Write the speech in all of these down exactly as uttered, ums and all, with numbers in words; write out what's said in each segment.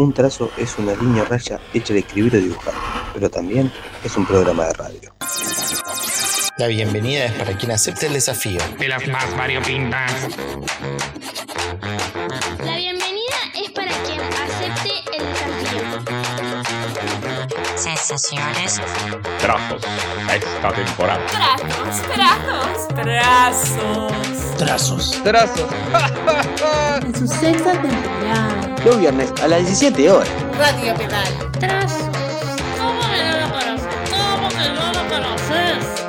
Un trazo es una línea raya hecha de escribir o dibujar, pero también es un programa de radio. La bienvenida es para quien acepte el desafío. De las más variopintas. La bienvenida es para quien acepte el desafío. Sensaciones. Trazos. Esta temporada. Trazos, trazos, trazos. Trazos. Trazos. En su sexta temporada. Los viernes a las diecisiete horas. Radio Pedal. Trazos. ¿Cómo que no lo conoces? ¿Cómo que no lo conoces?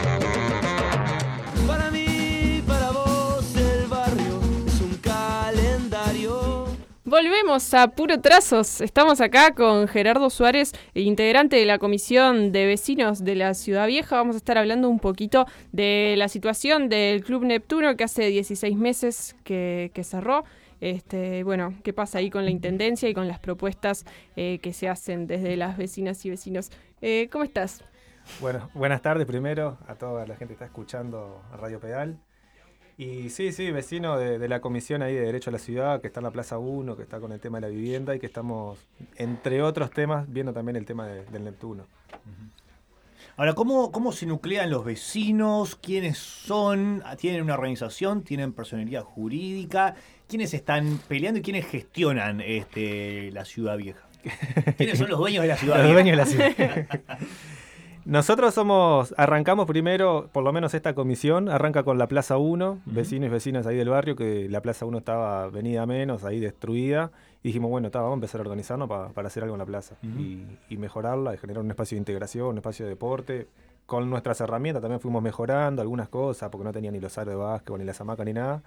Para mí, para vos, el barrio es un calendario. Volvemos a Puro Trazos. Estamos acá con Gerardo Suárez, integrante de la Comisión de Vecinos de la Ciudad Vieja. Vamos a estar hablando un poquito de la situación del Club Neptuno, que hace dieciséis meses que, que cerró. Este, bueno, qué pasa ahí con la Intendencia y con las propuestas eh, que se hacen desde las vecinas y vecinos. Eh, ¿Cómo estás? Bueno, buenas tardes primero a toda la gente que está escuchando a Radio Pedal. Y sí, sí, vecino de, de la Comisión ahí de Derecho a la Ciudad, que está en la Plaza uno, que está con el tema de la vivienda y que estamos, entre otros temas, viendo también el tema de, del Neptuno. Ahora, ¿cómo, ¿cómo se nuclean los vecinos? ¿Quiénes son? ¿Tienen una organización? ¿Tienen personería jurídica? ¿Quiénes están peleando y quiénes gestionan este, la Ciudad Vieja? ¿Quiénes son los dueños de la Ciudad Los Vieja? dueños de la ciudad. Nosotros somos, arrancamos primero, por lo menos esta comisión, arranca con la Plaza uno, uh-huh. vecinos y vecinas ahí del barrio, que la Plaza uno estaba venida menos, ahí destruida, y dijimos, bueno, tá, vamos a empezar a organizarnos pa, para hacer algo en la plaza, uh-huh. y, y mejorarla, y generar un espacio de integración, un espacio de deporte. Con nuestras herramientas también fuimos mejorando algunas cosas, porque no tenía ni los aros de básquetbol, ni las hamacas, ni nada.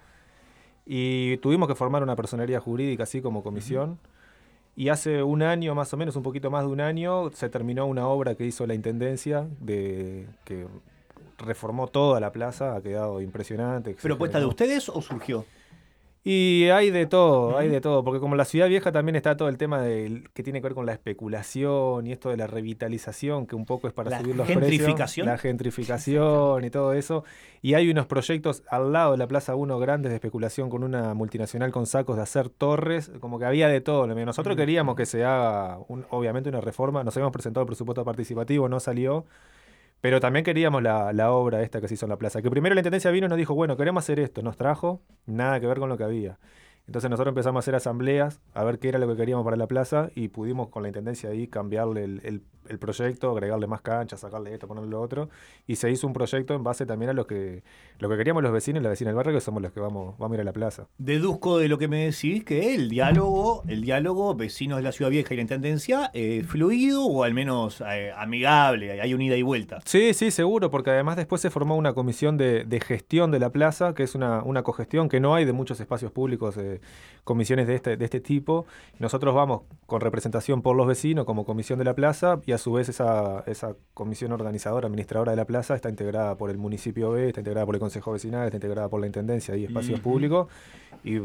Y tuvimos que formar una personería jurídica así como comisión. Uh-huh. Y hace un año, más o menos, un poquito más de un año, se terminó una obra que hizo la Intendencia, de que reformó toda la plaza, ha quedado impresionante. ¿Propuesta de ustedes o surgió? Y hay de todo, uh-huh. hay de todo, porque como la Ciudad Vieja también está todo el tema de, que tiene que ver con la especulación y esto de la revitalización, que un poco es para la subir los precios. Gentrificación. La gentrificación y todo eso. Y hay unos proyectos al lado de la Plaza uno grandes de especulación con una multinacional con sacos de hacer torres, como que había de todo. Nosotros uh-huh. queríamos que se haga, un, obviamente, una reforma, nos habíamos presentado el presupuesto participativo, no salió. Pero también queríamos la, la obra esta que se hizo en la plaza. Que primero la Intendencia vino y nos dijo, bueno, queremos hacer esto. Nos trajo, nada que ver con lo que había. Entonces nosotros empezamos a hacer asambleas, a ver qué era lo que queríamos para la plaza, y pudimos con la Intendencia ahí cambiarle el, el, el proyecto, agregarle más canchas, sacarle esto, ponerle lo otro. Y se hizo un proyecto en base también a lo que, lo que queríamos los vecinos y las vecinas del barrio, que somos los que vamos, vamos a ir a la plaza. Deduzco de lo que me decís que el diálogo, el diálogo vecinos de la Ciudad Vieja y la Intendencia, eh, fluido o al menos eh, amigable, hay un ida y vuelta. Sí, sí, seguro, porque además después se formó una comisión de, de gestión de la plaza, que es una, una cogestión que no hay de muchos espacios públicos, eh, comisiones de este, de este tipo. Nosotros vamos con representación por los vecinos como comisión de la plaza, y a su vez esa, esa comisión organizadora, administradora de la plaza, está integrada por el municipio B, está integrada por el consejo vecinal, está integrada por la Intendencia y espacios mm-hmm. públicos. Y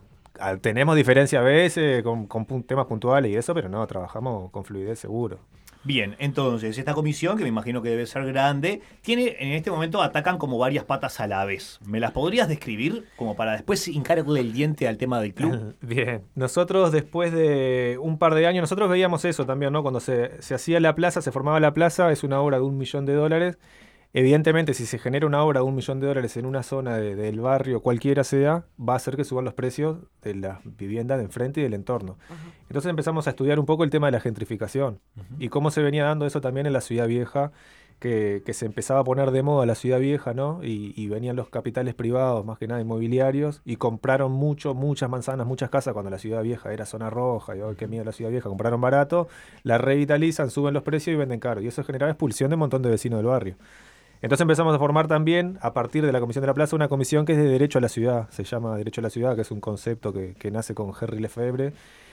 a, tenemos diferencias a veces con, con pun- temas puntuales y eso, pero no, trabajamos con fluidez seguro. Bien, entonces, esta comisión, que me imagino que debe ser grande, tiene, en este momento atacan como varias patas a la vez. ¿Me las podrías describir como para después hincarle el diente al tema del club? Bien, nosotros después de un par de años, nosotros veíamos eso también, ¿no? Cuando se, se hacía la plaza, se formaba la plaza, es una obra de un millón de dólares. Evidentemente, si se genera una obra de un millón de dólares en una zona de, del barrio, cualquiera sea, va a hacer que suban los precios de las viviendas de enfrente y del entorno. Uh-huh. Entonces empezamos a estudiar un poco el tema de la gentrificación uh-huh. y cómo se venía dando eso también en la Ciudad Vieja, que, que se empezaba a poner de moda la Ciudad Vieja, ¿no? Y, y venían los capitales privados, más que nada inmobiliarios, y compraron mucho, muchas manzanas, muchas casas cuando la Ciudad Vieja era zona roja, y hoy qué miedo la Ciudad Vieja, compraron barato, la revitalizan, suben los precios y venden caro. Y eso generaba expulsión de un montón de vecinos del barrio. Entonces empezamos a formar también, a partir de la Comisión de la Plaza, una comisión que es de Derecho a la Ciudad. Se llama Derecho a la Ciudad, que es un concepto que, que nace con Henry Lefebvre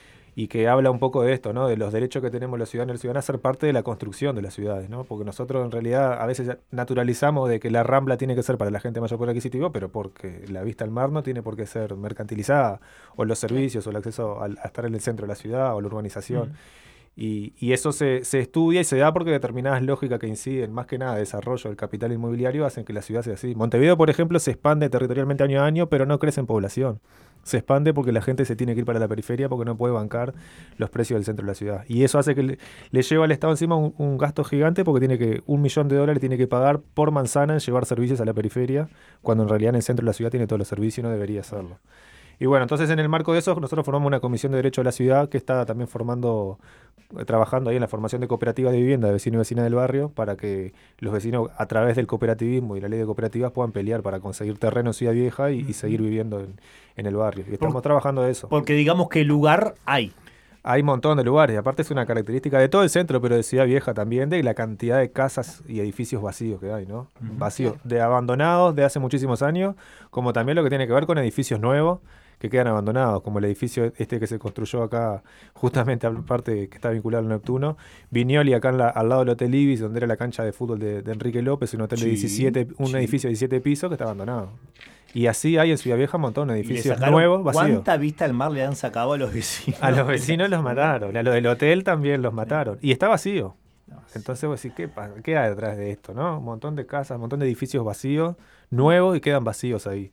y que habla un poco de esto, ¿no? De los derechos que tenemos los ciudadanos y las ciudadanas a ser parte de la construcción de las ciudades, ¿no? Porque nosotros en realidad a veces naturalizamos de que la Rambla tiene que ser para la gente de mayor poder adquisitivo, pero porque la vista al mar no tiene por qué ser mercantilizada, o los servicios, o el acceso a, a estar en el centro de la ciudad, o la urbanización. Mm. Y, y eso se, se estudia y se da porque determinadas lógicas que inciden, más que nada, desarrollo del capital inmobiliario, hacen que la ciudad sea así. Montevideo, por ejemplo, se expande territorialmente año a año, pero no crece en población. se expande porque la gente se tiene que ir para la periferia porque no puede bancar los precios del centro de la ciudad. Y eso hace que le, le lleva al Estado encima un, un gasto gigante porque tiene que un millón de dólares tiene que pagar por manzana en llevar servicios a la periferia, cuando en realidad en el centro de la ciudad tiene todos los servicios y no debería hacerlo. Y bueno, entonces en el marco de eso nosotros formamos una comisión de derecho de la ciudad que está también formando, trabajando ahí en la formación de cooperativas de vivienda de vecinos y vecinas del barrio para que los vecinos a través del cooperativismo y la ley de cooperativas puedan pelear para conseguir terreno en Ciudad Vieja y, y seguir viviendo en, en el barrio. Y estamos Por, trabajando de eso. Porque digamos que lugar hay. Hay un montón de lugares, y aparte es una característica de todo el centro, pero de Ciudad Vieja también, de la cantidad de casas y edificios vacíos que hay, ¿no? Uh-huh. Vacíos, de abandonados de hace muchísimos años, como también lo que tiene que ver con edificios nuevos que quedan abandonados, como el edificio este que se construyó acá, justamente aparte que está vinculado al Neptuno, Viñoli acá en la, al lado del Hotel Ibis, donde era la cancha de fútbol de, de Enrique López, un hotel sí, de diecisiete, un sí. edificio de diecisiete pisos que está abandonado. Y así hay en Ciudad Vieja un montón de edificios nuevos, vacíos. ¿Cuánta vista al mar le han sacado a los vecinos? A los vecinos los mataron, a los del hotel también los mataron. Y está vacío. Entonces vos decís, ¿qué, ¿qué hay detrás de esto? ¿No? Un montón de casas, un montón de edificios vacíos, nuevos, y quedan vacíos ahí.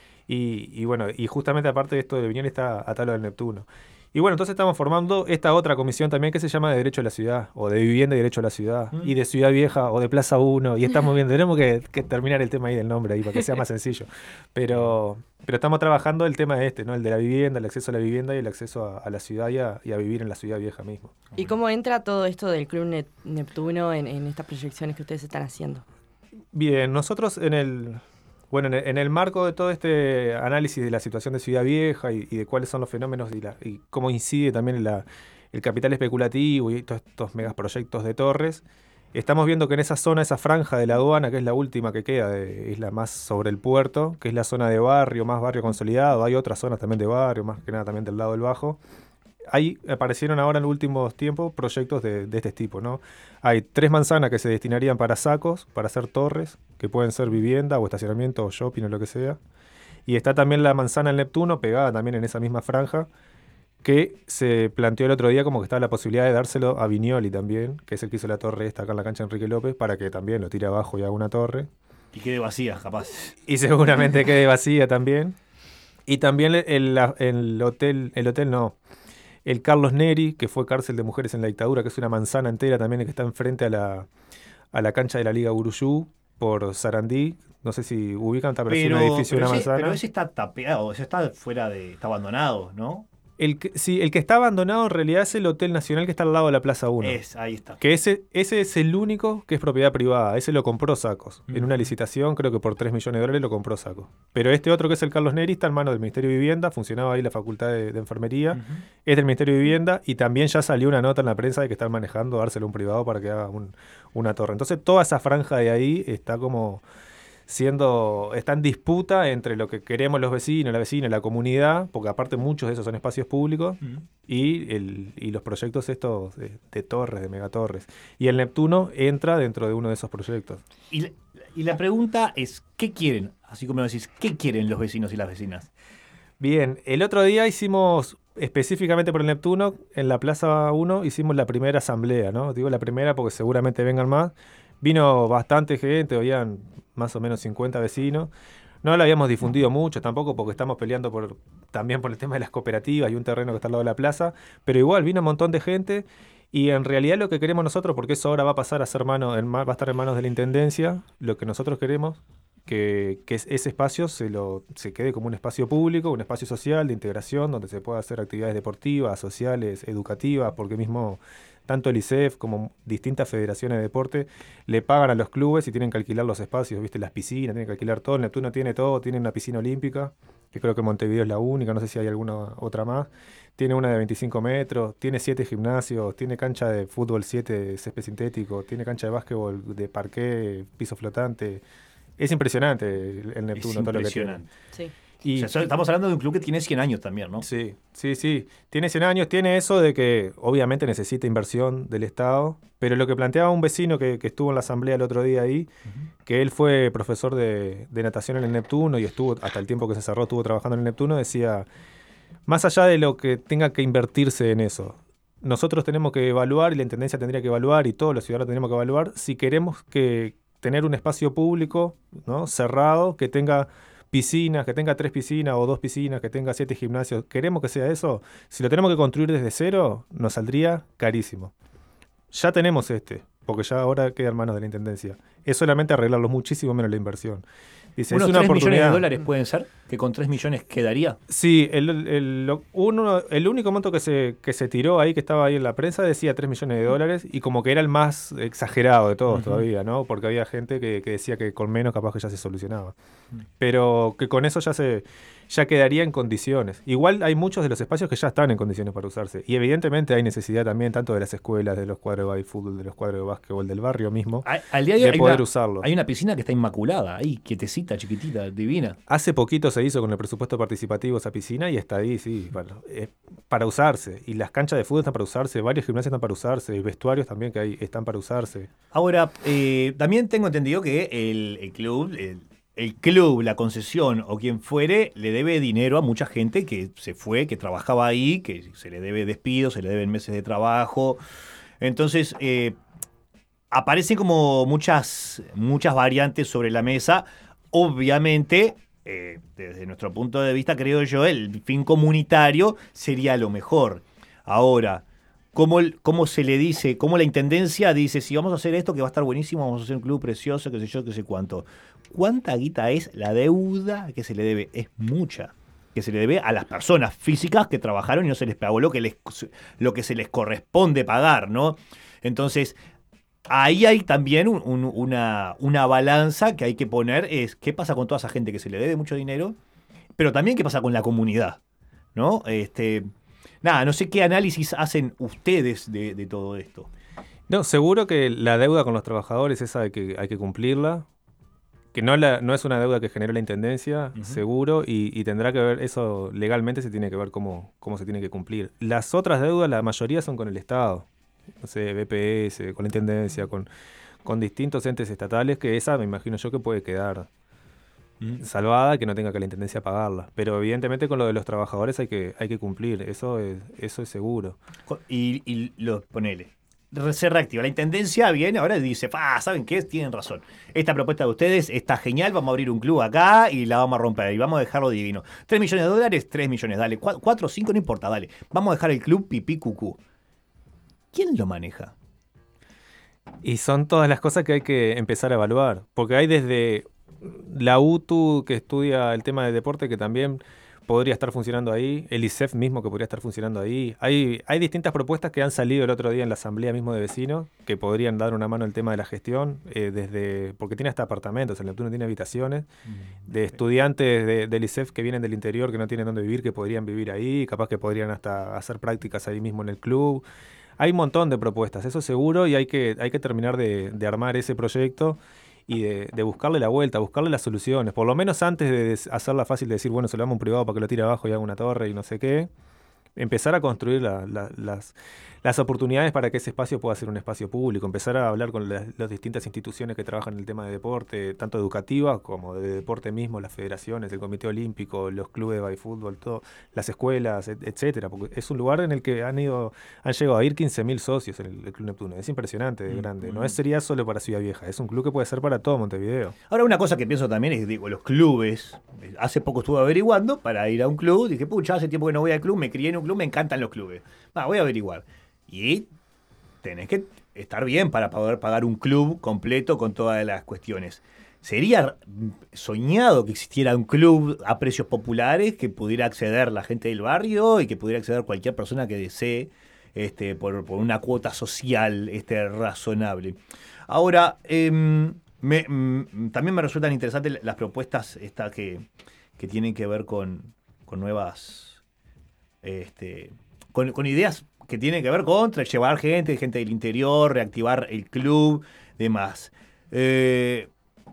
Y, y bueno, y justamente aparte de esto de Viñoli está atado del Neptuno. Y bueno, entonces estamos formando esta otra comisión también que se llama de Derecho a la Ciudad, o de Vivienda y Derecho a la Ciudad, mm. y de Ciudad Vieja, o de Plaza uno, y estamos viendo, tenemos que, que terminar el tema ahí del nombre ahí para que sea más sencillo. Pero, pero estamos trabajando el tema de este, ¿no? El de la vivienda, el acceso a la vivienda y el acceso a, a la ciudad y a, y a vivir en la Ciudad Vieja mismo. ¿Y cómo entra todo esto del Club Net- Neptuno en, en estas proyecciones que ustedes están haciendo? Bien, nosotros en el... Bueno, en el, en el marco de todo este análisis de la situación de Ciudad Vieja y, y de cuáles son los fenómenos y, la, y cómo incide también la, el capital especulativo y todos estos megaproyectos de torres, estamos viendo que en esa zona, esa franja de la aduana, que es la última que queda, de, es la más sobre el puerto, que es la zona de barrio, más barrio consolidado, hay otras zonas también de barrio, más que nada también del lado del Bajo. Ahí aparecieron ahora en los últimos tiempos proyectos de, de este tipo, ¿no? Hay tres manzanas que se destinarían para sacos, para hacer torres, que pueden ser vivienda o estacionamiento o shopping o lo que sea. Y está también la manzana del Neptuno, pegada también en esa misma franja, que se planteó el otro día como que estaba la posibilidad de dárselo a Viñoli también, que es el que hizo la torre esta acá en la cancha de Enrique López, para que también lo tire abajo y haga una torre. Y quede vacía, capaz. Y seguramente quede vacía también. Y también el, el, el hotel, el hotel no... El Carlos Neri, que fue cárcel de mujeres en la dictadura, que es una manzana entera también que está enfrente a la, a la cancha de la Liga Guruyú, por Sarandí. No sé si ubican, está pero, un edificio de una ese, manzana. Pero ese está tapeado, ese está fuera de... está abandonado, ¿no? El que, sí, el que está abandonado en realidad es el Hotel Nacional que está al lado de la Plaza uno. Es, ahí está. Que ese, ese es el único que es propiedad privada. Ese lo compró Sacos. Mm. En una licitación, creo que por tres millones de dólares lo compró Sacos. Pero este otro que es el Carlos Neri está en manos del Ministerio de Vivienda. Funcionaba ahí la Facultad de, de Enfermería. Uh-huh. Es del Ministerio de Vivienda. Y también ya salió una nota en la prensa de que están manejando dárselo a un privado para que haga un, una torre. Entonces toda esa franja de ahí está como... siendo, está en disputa entre lo que queremos los vecinos, la vecina, la comunidad, porque aparte muchos de esos son espacios públicos, uh-huh. y, el, y los proyectos estos de, de torres, de megatorres. Y el Neptuno entra dentro de uno de esos proyectos. Y la, y la pregunta es, ¿qué quieren? Así como decís, ¿qué quieren los vecinos y las vecinas? Bien, el otro día hicimos, específicamente por el Neptuno, en la Plaza uno, hicimos la primera asamblea, ¿no? Digo la primera porque seguramente vengan más. Vino bastante gente, habían más o menos cincuenta vecinos. No la habíamos difundido mucho tampoco porque estamos peleando por también por el tema de las cooperativas y un terreno que está al lado de la plaza, pero igual vino un montón de gente y en realidad lo que queremos nosotros, porque eso ahora va a pasar a ser mano, en, va a estar en manos de la Intendencia, lo que nosotros queremos que, que ese espacio se, lo, se quede como un espacio público, un espacio social de integración donde se pueda hacer actividades deportivas, sociales, educativas, porque mismo... tanto el I C E F como distintas federaciones de deporte le pagan a los clubes y tienen que alquilar los espacios, ¿viste? Las piscinas, tienen que alquilar todo. El Neptuno tiene todo, tiene una piscina olímpica, que creo que Montevideo es la única, no sé si hay alguna otra más. Tiene una de veinticinco metros, tiene siete gimnasios, tiene cancha de fútbol siete de césped sintético, tiene cancha de básquetbol de parqué, piso flotante. Es impresionante el, el Neptuno, es todo lo que tiene. Sí. Y, o sea, estamos hablando de un club que tiene cien años también, ¿no? Sí, sí, sí. Tiene cien años, tiene eso de que obviamente necesita inversión del Estado, pero lo que planteaba un vecino que, que estuvo en la asamblea el otro día ahí, uh-huh. que él fue profesor de, de natación en el Neptuno y estuvo, hasta el tiempo que se cerró, estuvo trabajando en el Neptuno, decía, más allá de lo que tenga que invertirse en eso, nosotros tenemos que evaluar y la Intendencia tendría que evaluar y todos los ciudadanos tenemos que evaluar si queremos que tener un espacio público, ¿no? cerrado, que tenga piscinas, que tenga tres piscinas o dos piscinas, que tenga siete gimnasios. ¿Queremos que sea eso? Si lo tenemos que construir desde cero, nos saldría carísimo. Ya tenemos este, porque ya ahora queda en manos de la Intendencia. Es solamente arreglarlo, muchísimo menos la inversión. Dice, ¿Unos es una tres millones de oportunidad. dólares pueden ser? ¿Que con tres millones quedaría? Sí, el, el, lo- uno, el único monto que se, que se tiró ahí, que estaba ahí en la prensa, decía tres millones de dólares y como que era el más exagerado de todos Ujú. todavía, ¿no? Porque había gente que, que decía que con menos capaz que ya se solucionaba. Pero que con eso ya se ya quedaría en condiciones. Igual hay muchos de los espacios que ya están en condiciones para usarse. Y evidentemente hay necesidad también tanto de las escuelas, de los cuadros de fútbol, de los cuadros de básquetbol, del barrio mismo, A- Al día de hoy de hay poder una, usarlo. hay una piscina que está inmaculada, ahí, quietecita, chiquitita, divina. Hace poquito se hizo con el presupuesto participativo esa piscina y está ahí, sí, para, eh, para usarse. Y las canchas de fútbol están para usarse, varios gimnasios están para usarse, vestuarios también que hay están para usarse. Ahora, eh, también tengo entendido que el, el club, el, el club, la concesión o quien fuere, le debe dinero a mucha gente que se fue, que trabajaba ahí, que se le debe despidos, se le deben meses de trabajo. Entonces, eh, aparecen como muchas, muchas variantes sobre la mesa. Obviamente, eh, desde nuestro punto de vista, creo yo, el fin comunitario sería lo mejor. Ahora, ¿cómo, el- cómo se le dice, cómo la intendencia dice, si vamos a hacer esto, que va a estar buenísimo, vamos a hacer un club precioso, qué sé yo, qué sé cuánto? ¿Cuánta guita es la deuda que se le debe? Es mucha. Que se le debe a las personas físicas que trabajaron y no se les pagó lo que, les, lo que se les corresponde pagar, ¿no? Entonces, ahí hay también un- un- una, una balanza que hay que poner, es qué pasa con toda esa gente que se le debe mucho dinero, pero también qué pasa con la comunidad, ¿no? Este, nada, no sé qué análisis hacen ustedes de, de todo esto. No, seguro que la deuda con los trabajadores, esa hay que, hay que cumplirla. Que no, la, no es una deuda que generó la Intendencia, Ujú. seguro, y, y tendrá que ver, eso legalmente se tiene que ver cómo, cómo se tiene que cumplir. Las otras deudas, la mayoría son con el Estado, no sé, B P S, con la Intendencia, con, con distintos entes estatales, que esa me imagino yo que puede quedar salvada, que no tenga que la Intendencia pagarla. Pero evidentemente con lo de los trabajadores hay que, hay que cumplir, eso es, eso es seguro. Co- Y, y lo, ponele, re- se reactiva. La intendencia viene ahora y dice, ah, ¿saben qué? Tienen razón. Esta propuesta de ustedes está genial, vamos a abrir un club acá y la vamos a romper y vamos a dejarlo divino. Tres millones de dólares, tres millones, dale. Cu- Cuatro o cinco, no importa, dale. Vamos a dejar el club pipí cucú. ¿Quién lo maneja? Y son todas las cosas que hay que empezar a evaluar, porque hay desde la U T U que estudia el tema de deporte que también podría estar funcionando ahí, el I C E F mismo que podría estar funcionando ahí. Hay, hay distintas propuestas que han salido el otro día en la asamblea mismo de vecinos que podrían dar una mano al tema de la gestión, eh, desde porque tiene hasta apartamentos, el Neptuno tiene habitaciones, de estudiantes de- del I C E F que vienen del interior, que no tienen dónde vivir, que podrían vivir ahí, capaz que podrían hasta hacer prácticas ahí mismo en el club. Hay un montón de propuestas, eso seguro, y hay que, hay que terminar de, de armar ese proyecto y de, de buscarle la vuelta, buscarle las soluciones. Por lo menos antes de des- hacerla fácil de decir, bueno, se lo damos a un privado para que lo tire abajo y haga una torre y no sé qué, empezar a construir la- la- las, las oportunidades para que ese espacio pueda ser un espacio público, empezar a hablar con las, las distintas instituciones que trabajan en el tema de deporte, tanto educativas como de deporte mismo, las federaciones, el Comité Olímpico, los clubes de baifútbol, todo, las escuelas, et- etcétera, porque es un lugar en el que han ido, han llegado a ir quince mil socios en el, el Club Neptuno. Es impresionante de grande. No es, sería solo para Ciudad Vieja, es un club que puede ser para todo Montevideo. Ahora, una cosa que pienso también es, digo, los clubes. eh, Hace poco estuve averiguando para ir a un club. Dije, pucha, hace tiempo que no voy al club, me crié en un club, me encantan los clubes. Va, voy a averiguar. Y tenés que estar bien para poder pagar un club completo con todas las cuestiones. Sería mm, soñado que existiera un club a precios populares que pudiera acceder la gente del barrio y que pudiera acceder cualquier persona que desee este, por, por una cuota social este, razonable. Ahora, em, me, mm, también me resultan interesantes las propuestas esta que, que tienen que ver con, con nuevas, este, con, con ideas que tienen que ver con llevar gente, gente del interior, reactivar el club, demás. Eh,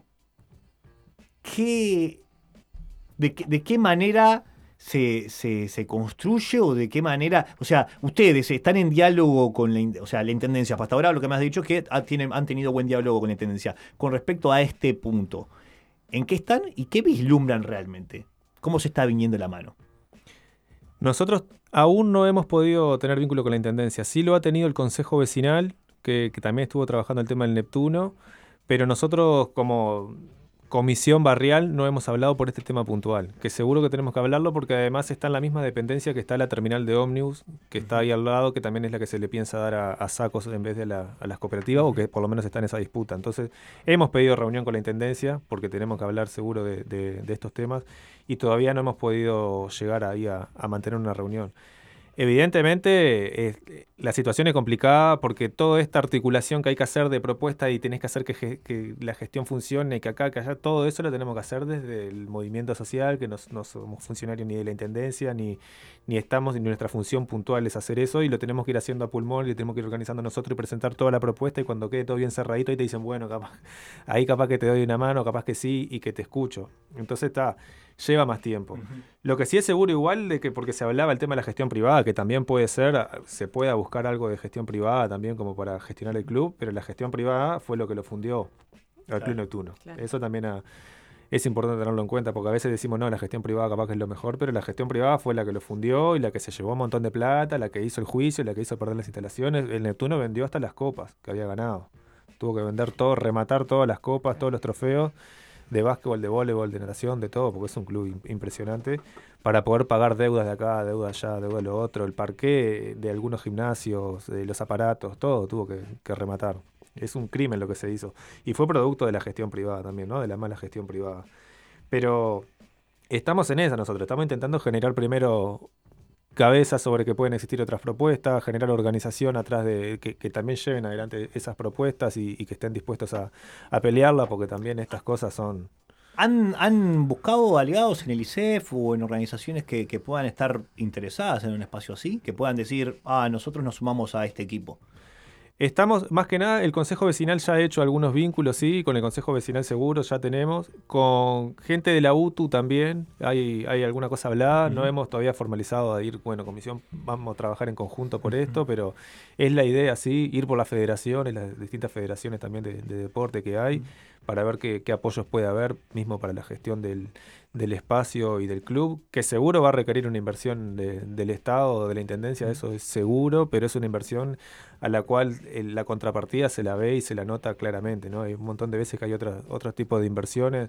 ¿qué, de, qué- ¿De qué manera se, se, se construye o de qué manera? O sea, ustedes están en diálogo con la, in- o sea, la Intendencia. Hasta ahora lo que me has dicho es que ha- tienen, han tenido buen diálogo con la Intendencia. Con respecto a este punto, ¿en qué están y qué vislumbran realmente? ¿Cómo se está viniendo la mano? Nosotros aún no hemos podido tener vínculo con la Intendencia. Sí lo ha tenido el Consejo Vecinal, que, que también estuvo trabajando el tema del Neptuno, pero nosotros como, comisión barrial no hemos hablado por este tema puntual, que seguro que tenemos que hablarlo porque además está en la misma dependencia que está la terminal de ómnibus, que está ahí al lado, que también es la que se le piensa dar a, a Sacos en vez de la, a las cooperativas, o que por lo menos está en esa disputa. Entonces, hemos pedido reunión con la Intendencia porque tenemos que hablar seguro de, de, de estos temas y todavía no hemos podido llegar ahí a, a mantener una reunión. Evidentemente, eh, la situación es complicada porque toda esta articulación que hay que hacer de propuesta y tenés que hacer que, ge- que la gestión funcione, que acá, que allá, todo eso lo tenemos que hacer desde el movimiento social, que no, no somos funcionarios ni de la Intendencia, ni, ni estamos, ni nuestra función puntual es hacer eso, y lo tenemos que ir haciendo a pulmón, y lo tenemos que ir organizando nosotros y presentar toda la propuesta, y cuando quede todo bien cerradito, ahí te dicen, bueno, capaz, ahí capaz que te doy una mano, capaz que sí, y que te escucho. Entonces está... lleva más tiempo. Uh-huh. Lo que sí es seguro igual de que, porque se hablaba el tema de la gestión privada, que también puede ser, se pueda buscar algo de gestión privada también como para gestionar el club, pero la gestión privada fue lo que lo fundió al claro. Club Neptuno. Claro. Eso también a, es importante tenerlo en cuenta, porque a veces decimos, no, la gestión privada capaz que es lo mejor, pero la gestión privada fue la que lo fundió y la que se llevó un montón de plata, la que hizo el juicio, la que hizo perder las instalaciones. El Neptuno vendió hasta las copas que había ganado. Tuvo que vender todo, rematar todas las copas, todos los trofeos de básquetbol, de voleibol, de natación, de todo, porque es un club impresionante, para poder pagar deudas de acá, deudas allá, deudas de lo otro, el parqué de algunos gimnasios, de los aparatos, todo tuvo que, que rematar. Es un crimen lo que se hizo. Y fue producto de la gestión privada también, ¿no? De la mala gestión privada. Pero estamos en esa nosotros, estamos intentando generar primero cabezas sobre que pueden existir otras propuestas, generar organización atrás de que, que también lleven adelante esas propuestas y, y que estén dispuestos a, a pelearla, porque también estas cosas son... ¿Han, ¿Han buscado aliados en el I C E F o en organizaciones que, que puedan estar interesadas en un espacio así? Que puedan decir, ah, nosotros nos sumamos a este equipo. Estamos, más que nada, el Consejo Vecinal ya ha hecho algunos vínculos, sí, con el Consejo Vecinal seguro ya tenemos, con gente de la U T U también, hay, hay alguna cosa hablada, uh-huh. No hemos todavía formalizado de ir, bueno, comisión, vamos a trabajar en conjunto por uh-huh. esto, pero es la idea, sí, ir por las federaciones, las distintas federaciones también de, de deporte que hay, uh-huh. para ver qué, qué apoyos puede haber, mismo para la gestión del, del espacio y del club, que seguro va a requerir una inversión de, del Estado o de la Intendencia, uh-huh. eso es seguro, pero es una inversión a la cual el, la contrapartida se la ve y se la nota claramente, ¿no? Hay un montón de veces que hay otra, otros tipos de inversiones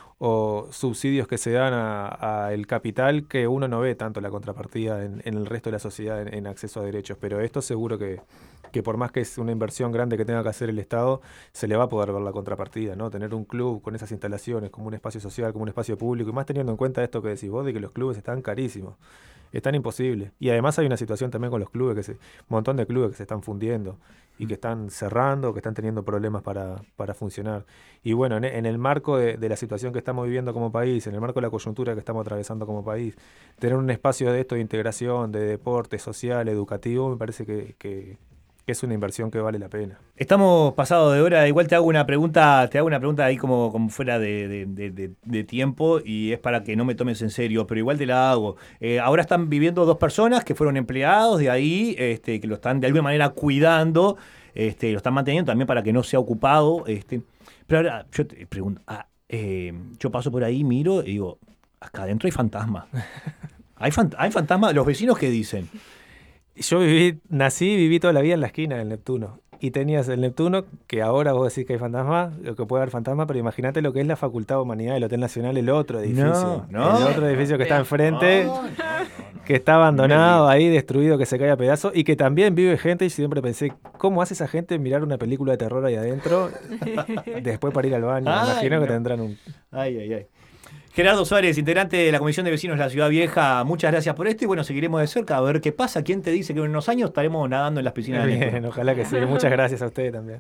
o subsidios que se dan a, a el capital que uno no ve tanto la contrapartida en, en el resto de la sociedad en, en acceso a derechos, pero esto seguro que, que por más que es una inversión grande que tenga que hacer el Estado, se le va a poder ver la contrapartida, ¿no? Tener un club con esas instalaciones como un espacio social, como un espacio público, y más teniendo en cuenta esto que decís vos, de que los clubes están carísimos. Es tan imposible. Y además hay una situación también con los clubes, que se, un montón de clubes que se están fundiendo y que están cerrando, que están teniendo problemas para, para funcionar. Y bueno, en, en el marco de, de la situación que estamos viviendo como país, en el marco de la coyuntura que estamos atravesando como país, tener un espacio de esto de integración, de deporte social, educativo, me parece que, que, que es una inversión que vale la pena. Estamos pasados de hora, igual te hago una pregunta, te hago una pregunta ahí como, como fuera de, de, de, de, de tiempo, y es para que no me tomes en serio, pero igual te la hago. Eh, ahora están viviendo dos personas que fueron empleados de ahí, este, que lo están de alguna manera cuidando, este, lo están manteniendo también para que no sea ocupado. Este. Pero ahora yo te pregunto, ah, eh, yo paso por ahí, miro y digo, acá adentro hay fantasmas. ¿Hay, fant- hay fantasmas? ¿Los vecinos qué dicen? Yo viví, nací y viví toda la vida en la esquina del Neptuno. Y tenías el Neptuno, que ahora vos decís que hay fantasma, lo que puede haber fantasma, pero imagínate lo que es la Facultad de Humanidad del Hotel Nacional, el otro edificio. No, no. El otro edificio que está enfrente, no, no, no, no. que está abandonado ahí, destruido, que se cae a pedazos, y que también vive gente, y siempre pensé, ¿cómo hace esa gente mirar una película de terror ahí adentro después para ir al baño? Ay, Me imagino no. que tendrán un... Ay, ay, ay. Gerardo Suárez, integrante de la Comisión de Vecinos de la Ciudad Vieja, muchas gracias por esto y bueno, seguiremos de cerca a ver qué pasa. ¿Quién te dice que en unos años estaremos nadando en las piscinas de Bien, ojalá que sí. Muchas gracias a ustedes también.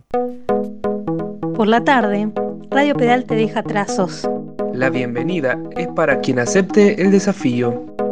Por la tarde, Radio Pedal te deja trazos. La bienvenida es para quien acepte el desafío.